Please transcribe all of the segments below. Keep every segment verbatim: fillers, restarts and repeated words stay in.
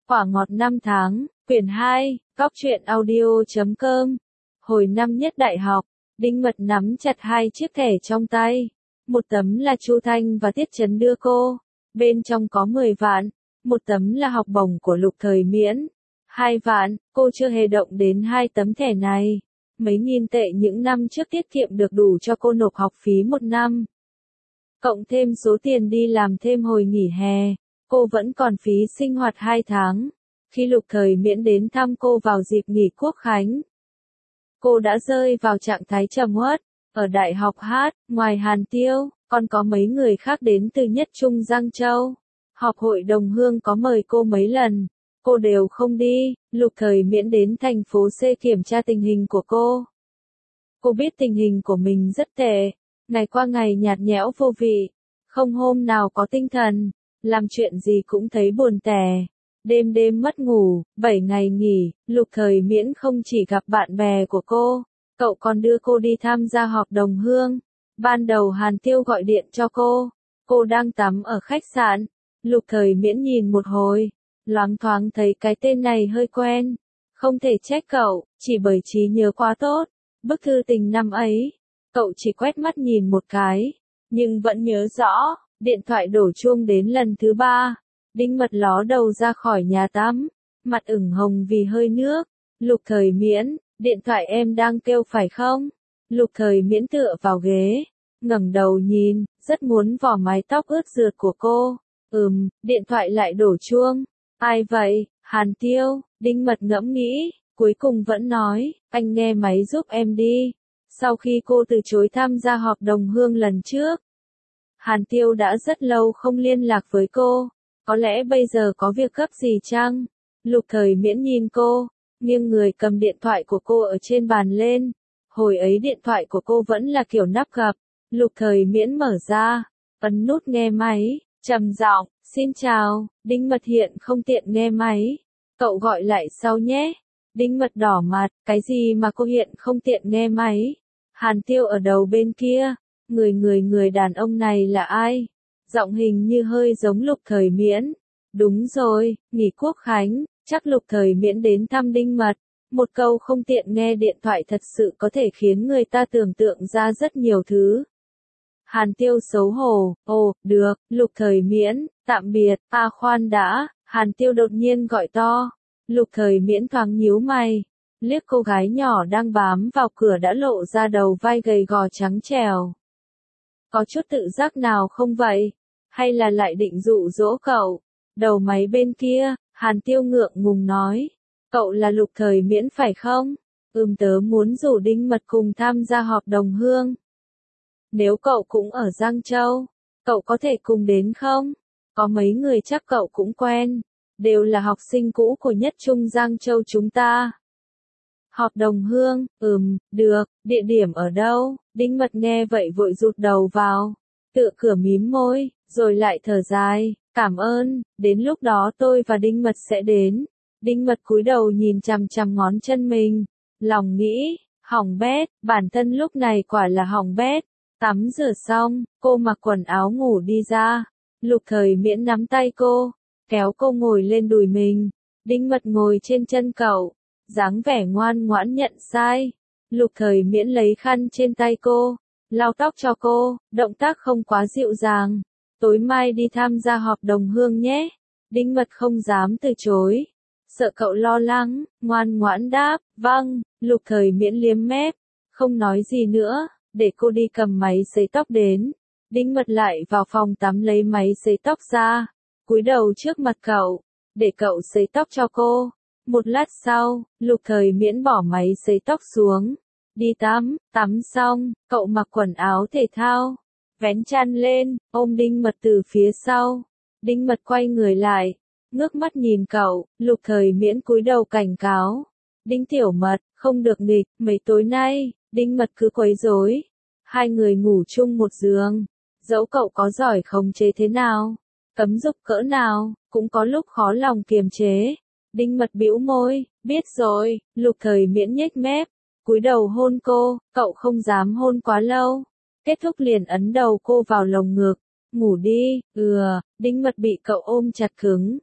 Quả ngọt năm tháng, quyển hai, góc truyện audio chấm com. Hồi năm nhất đại học, Đinh Mật nắm chặt hai chiếc thẻ trong tay. Một tấm là Chu Thanh và Tiết Chấn đưa cô, bên trong có mười vạn. Một tấm là học bổng của Lục Thời Miễn, hai vạn. Cô chưa hề động đến hai tấm thẻ này. Mấy nghìn tệ những năm trước tiết kiệm được đủ cho cô nộp học phí một năm. Cộng thêm số tiền đi làm thêm hồi nghỉ hè, cô vẫn còn phí sinh hoạt hai tháng. Khi Lục Thời Miễn đến thăm cô vào dịp nghỉ Quốc khánh, cô đã rơi vào trạng thái trầm uất. Ở Đại học Hát, ngoài Hàn Tiêu, còn có mấy người khác đến từ Nhất Trung Giang Châu. Họp hội đồng hương có mời cô mấy lần, cô đều không đi. Lục Thời Miễn đến thành phố C kiểm tra tình hình của cô. Cô biết tình hình của mình rất tệ, ngày qua ngày nhạt nhẽo vô vị, không hôm nào có tinh thần, làm chuyện gì cũng thấy buồn tẻ, đêm đêm mất ngủ. Bảy ngày nghỉ, Lục Thời Miễn không chỉ gặp bạn bè của cô, cậu còn đưa cô đi tham gia họp đồng hương. Ban đầu Hàn Tiêu gọi điện cho cô, cô đang tắm ở khách sạn. Lục Thời Miễn nhìn một hồi, loáng thoáng thấy cái tên này hơi quen. Không thể trách cậu, chỉ bởi trí nhớ quá tốt. Bức thư tình năm ấy, cậu chỉ quét mắt nhìn một cái, nhưng vẫn nhớ rõ. Điện thoại đổ chuông đến lần thứ ba, Đinh Mật ló đầu ra khỏi nhà tắm, mặt ửng hồng vì hơi nước. Lục Thời Miễn, điện thoại em đang kêu phải không? Lục Thời Miễn tựa vào ghế, ngẩng đầu nhìn, rất muốn vò mái tóc ướt rượt của cô. Ừm, điện thoại lại đổ chuông. Ai vậy? Hàn Tiêu. Đinh Mật ngẫm nghĩ, cuối cùng vẫn nói, anh nghe máy giúp em đi. Sau khi cô từ chối tham gia họp đồng hương lần trước, Hàn Tiêu đã rất lâu không liên lạc với cô. Có lẽ bây giờ có việc gấp gì chăng? Lục Thời Miễn nhìn cô, nghiêng người cầm điện thoại của cô ở trên bàn lên. Hồi ấy điện thoại của cô vẫn là kiểu nắp gập. Lục Thời Miễn mở ra, ấn nút nghe máy, trầm giọng, xin chào. Đinh Mật hiện không tiện nghe máy, cậu gọi lại sau nhé. Đinh Mật đỏ mặt, cái gì mà cô hiện không tiện nghe máy? Hàn Tiêu ở đầu bên kia, người người người đàn ông này là ai? Giọng hình như hơi giống Lục Thời Miễn. Đúng rồi, nghỉ Quốc khánh, chắc Lục Thời Miễn đến thăm Đinh Mật. Một câu không tiện nghe điện thoại thật sự có thể khiến người ta tưởng tượng ra rất nhiều thứ. Hàn Tiêu xấu hổ, ồ, được. Lục Thời Miễn, tạm biệt. À khoan đã, Hàn Tiêu đột nhiên gọi to. Lục Thời Miễn thoáng nhíu mày, liếc cô gái nhỏ đang bám vào cửa đã lộ ra đầu vai gầy gò trắng trẻo. Có chút tự giác nào không vậy? Hay là lại định dụ dỗ cậu? Đầu máy bên kia, Hàn Tiêu ngượng ngùng nói. Cậu là Lục Thời Miễn phải không? Ừm, tớ muốn rủ Đinh Mật cùng tham gia họp đồng hương. Nếu cậu cũng ở Giang Châu, cậu có thể cùng đến không? Có mấy người chắc cậu cũng quen, đều là học sinh cũ của Nhất Trung Giang Châu chúng ta. Họp đồng hương, ừm, được. Địa điểm ở đâu? Đinh Mật nghe vậy vội rụt đầu vào, tựa cửa mím môi, rồi lại thở dài, cảm ơn, đến lúc đó tôi và Đinh Mật sẽ đến. Đinh Mật cúi đầu nhìn chằm chằm ngón chân mình, lòng nghĩ, hỏng bét, bản thân lúc này quả là hỏng bét. Tắm rửa xong, cô mặc quần áo ngủ đi ra. Lục Thời Miễn nắm tay cô, kéo cô ngồi lên đùi mình. Đinh Mật ngồi trên chân cậu, dáng vẻ ngoan ngoãn nhận sai. Lục Thời Miễn lấy khăn trên tay cô, lau tóc cho cô, động tác không quá dịu dàng. Tối mai đi tham gia họp đồng hương nhé. Đinh Mật không dám từ chối, sợ cậu lo lắng, ngoan ngoãn đáp, vâng. Lục Thời Miễn liếm mép, không nói gì nữa, để cô đi cầm máy sấy tóc đến. Đinh Mật lại vào phòng tắm lấy máy sấy tóc ra, cúi đầu trước mặt cậu, để cậu sấy tóc cho cô. Một lát sau, Lục Thời Miễn bỏ máy sấy tóc xuống, đi tắm. Tắm xong, cậu mặc quần áo thể thao, vén chăn lên, ôm Đinh Mật từ phía sau. Đinh Mật quay người lại, ngước mắt nhìn cậu. Lục Thời Miễn cúi đầu cảnh cáo, Đinh Tiểu Mật, không được nghịch. Mấy tối nay, Đinh Mật cứ quấy rối, hai người ngủ chung một giường, dẫu cậu có giỏi khống chế thế nào, cấm dục cỡ nào, cũng có lúc khó lòng kiềm chế. Đinh Mật bĩu môi, biết rồi. Lục Thời Miễn nhếch mép, cúi đầu hôn cô, cậu không dám hôn quá lâu. Kết thúc liền ấn đầu cô vào lồng ngực, ngủ đi. Ừ. Đinh Mật bị cậu ôm chặt cứng,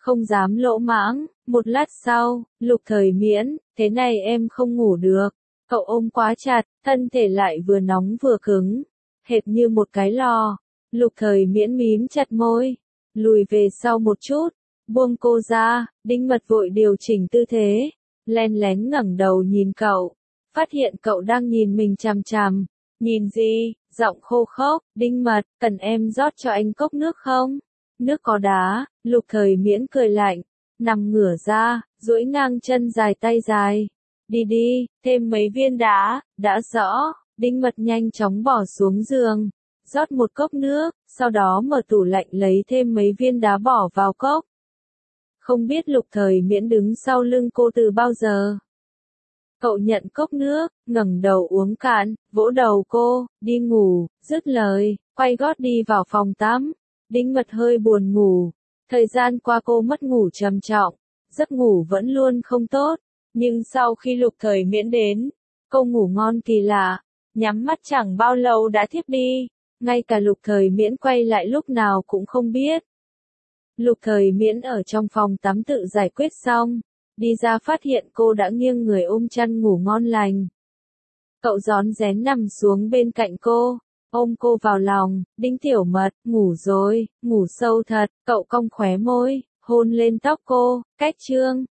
không dám lỗ mãng. Một lát sau, Lục Thời Miễn, thế này em không ngủ được. Cậu ôm quá chặt, thân thể lại vừa nóng vừa cứng, hệt như một cái lò. Lục Thời Miễn mím chặt môi, lùi về sau một chút, buông cô ra. Đinh Mật vội điều chỉnh tư thế, len lén ngẩng đầu nhìn cậu, phát hiện cậu đang nhìn mình chằm chằm. Nhìn gì? Giọng khô khốc. Đinh Mật, cần em rót cho anh cốc nước không? Nước có đá. Lục Thời Miễn cười lạnh, nằm ngửa ra, duỗi ngang chân dài tay dài. Đi đi, thêm mấy viên đá. Đã rõ. Đinh Mật nhanh chóng bỏ xuống giường, rót một cốc nước, sau đó mở tủ lạnh lấy thêm mấy viên đá bỏ vào cốc. Không biết Lục Thời Miễn đứng sau lưng cô từ bao giờ. Cậu nhận cốc nước, ngẩng đầu uống cạn, vỗ đầu cô, đi ngủ, dứt lời, quay gót đi vào phòng tắm. Đinh Mật hơi buồn ngủ. Thời gian qua cô mất ngủ trầm trọng, giấc ngủ vẫn luôn không tốt. Nhưng sau khi Lục Thời Miễn đến, cô ngủ ngon kỳ lạ, nhắm mắt chẳng bao lâu đã thiếp đi. Ngay cả Lục Thời Miễn quay lại lúc nào cũng không biết. Lục Thời Miễn ở trong phòng tắm tự giải quyết xong, đi ra phát hiện cô đã nghiêng người ôm chăn ngủ ngon lành. Cậu rón rén nằm xuống bên cạnh cô, ôm cô vào lòng. Đinh Tiểu Mật, ngủ rồi, ngủ sâu thật. Cậu cong khóe môi, hôn lên tóc cô. Cách chương